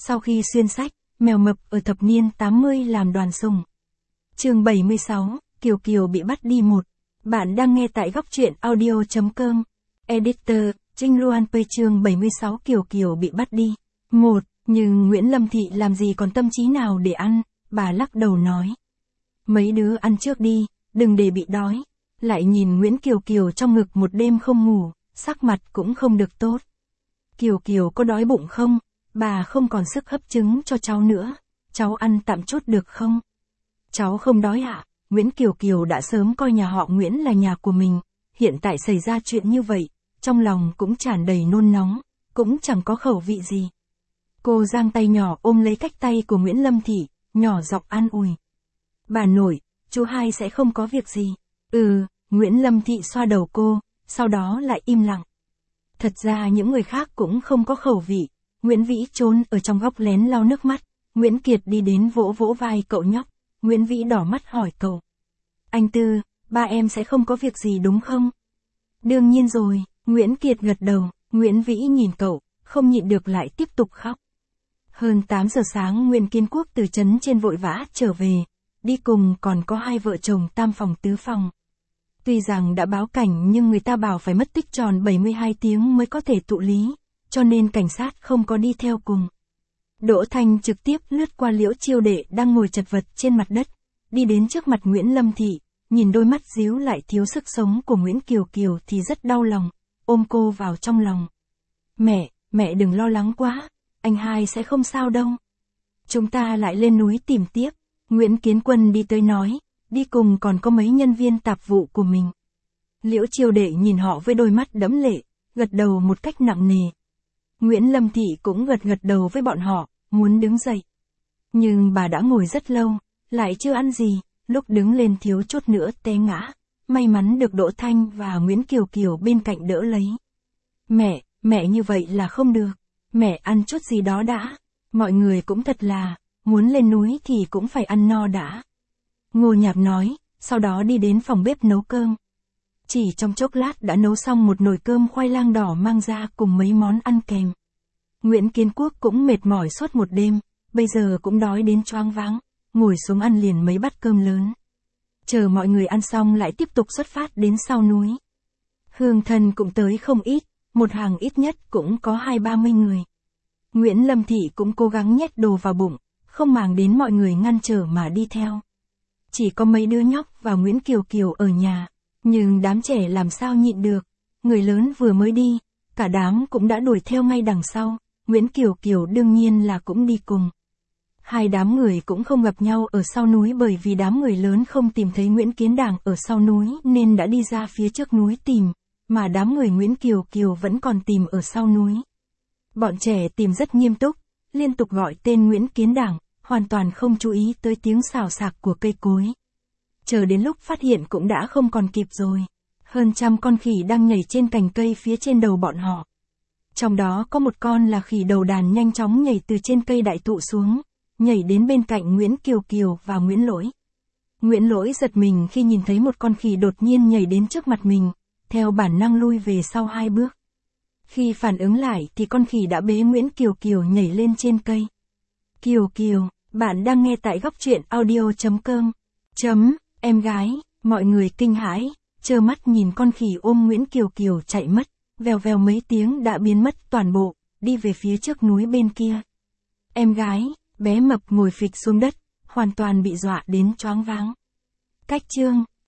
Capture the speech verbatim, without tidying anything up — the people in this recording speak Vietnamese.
Sau khi xuyên sách, mèo mập ở thập niên tám mươi làm đoàn sùng. Chương bảy mươi sáu, Kiều Kiều bị bắt đi một. Bạn đang nghe tại góc truyện audio chấm com. Editor, Trinh Luan P chương bảy mươi sáu Kiều Kiều bị bắt đi. một. Nhưng Nguyễn Lâm Thị làm gì còn tâm trí nào để ăn, bà lắc đầu nói. Mấy đứa ăn trước đi, đừng để bị đói. Lại nhìn Nguyễn Kiều Kiều trong ngực một đêm không ngủ, sắc mặt cũng không được tốt. Kiều Kiều có đói bụng không? Bà không còn sức hấp trứng cho cháu nữa. Cháu ăn tạm chút được không? Cháu không đói ạ. Nguyễn Kiều Kiều đã sớm coi nhà họ Nguyễn là nhà của mình. Hiện tại xảy ra chuyện như vậy, trong lòng cũng tràn đầy nôn nóng, cũng chẳng có khẩu vị gì. Cô giang tay nhỏ ôm lấy cách tay của Nguyễn Lâm Thị, nhỏ giọng an ủi. Bà nội, chú hai sẽ không có việc gì. Ừ, Nguyễn Lâm Thị xoa đầu cô, sau đó lại im lặng. Thật ra những người khác cũng không có khẩu vị. Nguyễn Vĩ trốn ở trong góc lén lau nước mắt. Nguyễn Kiệt đi đến vỗ vỗ vai cậu nhóc. Nguyễn Vĩ đỏ mắt hỏi cậu. Anh Tư, ba em sẽ không có việc gì đúng không? Đương nhiên rồi, Nguyễn Kiệt gật đầu. Nguyễn Vĩ nhìn cậu, không nhịn được lại tiếp tục khóc. Hơn tám giờ sáng Nguyễn Kiến Quốc từ trấn trên vội vã trở về. Đi cùng còn có hai vợ chồng tam phòng tứ phòng. Tuy rằng đã báo cảnh nhưng người ta bảo phải mất tích tròn bảy mươi hai tiếng mới có thể thụ lý, cho nên cảnh sát không có đi theo cùng. Đỗ Thanh trực tiếp lướt qua Liễu Chiêu Đệ đang ngồi chật vật trên mặt đất, đi đến trước mặt Nguyễn Lâm Thị, nhìn đôi mắt díu lại thiếu sức sống của Nguyễn Kiều Kiều thì rất đau lòng, ôm cô vào trong lòng. Mẹ, mẹ đừng lo lắng quá, anh hai sẽ không sao đâu. Chúng ta lại lên núi tìm tiếp. Nguyễn Kiến Quân đi tới nói, đi cùng còn có mấy nhân viên tạp vụ của mình. Liễu Chiêu Đệ nhìn họ với đôi mắt đẫm lệ, gật đầu một cách nặng nề. Nguyễn Lâm Thị cũng gật gật đầu với bọn họ, muốn đứng dậy. Nhưng bà đã ngồi rất lâu, lại chưa ăn gì, lúc đứng lên thiếu chút nữa té ngã. May mắn được Đỗ Thanh và Nguyễn Kiều Kiều bên cạnh đỡ lấy. Mẹ, mẹ như vậy là không được. Mẹ ăn chút gì đó đã. Mọi người cũng thật là, muốn lên núi thì cũng phải ăn no đã. Ngô Nhạc nói, sau đó đi đến phòng bếp nấu cơm. Chỉ trong chốc lát đã nấu xong một nồi cơm khoai lang đỏ mang ra cùng mấy món ăn kèm. Nguyễn Kiến Quốc cũng mệt mỏi suốt một đêm, bây giờ cũng đói đến choáng váng, ngồi xuống ăn liền mấy bát cơm lớn. Chờ mọi người ăn xong lại tiếp tục xuất phát đến sau núi. Hương thân cũng tới không ít, một hàng ít nhất cũng có hai ba mươi người. Nguyễn Lâm Thị cũng cố gắng nhét đồ vào bụng, không màng đến mọi người ngăn trở mà đi theo. Chỉ có mấy đứa nhóc và Nguyễn Kiều Kiều ở nhà, nhưng đám trẻ làm sao nhịn được, người lớn vừa mới đi, cả đám cũng đã đuổi theo ngay đằng sau, Nguyễn Kiều Kiều đương nhiên là cũng đi cùng. Hai đám người cũng không gặp nhau ở sau núi bởi vì đám người lớn không tìm thấy Nguyễn Kiến Đàng ở sau núi nên đã đi ra phía trước núi tìm, mà đám người Nguyễn Kiều Kiều vẫn còn tìm ở sau núi. Bọn trẻ tìm rất nghiêm túc, liên tục gọi tên Nguyễn Kiến Đàng, hoàn toàn không chú ý tới tiếng xào xạc của cây cối. Chờ đến lúc phát hiện cũng đã không còn kịp rồi. Hơn trăm con khỉ đang nhảy trên cành cây phía trên đầu bọn họ. Trong đó có một con là khỉ đầu đàn nhanh chóng nhảy từ trên cây đại thụ xuống, nhảy đến bên cạnh Nguyễn Kiều Kiều và Nguyễn Lỗi. Nguyễn Lỗi giật mình khi nhìn thấy một con khỉ đột nhiên nhảy đến trước mặt mình, theo bản năng lui về sau hai bước. Khi phản ứng lại thì con khỉ đã bế Nguyễn Kiều Kiều nhảy lên trên cây. Kiều Kiều, bạn đang nghe tại góc truyện audio chấm com. Chấm, em gái, mọi người kinh hãi, trơ mắt nhìn con khỉ ôm Nguyễn Kiều Kiều chạy mất, vèo vèo mấy tiếng đã biến mất toàn bộ, đi về phía trước núi bên kia. Em gái, bé mập ngồi phịch xuống đất, hoàn toàn bị dọa đến choáng váng. Cách chương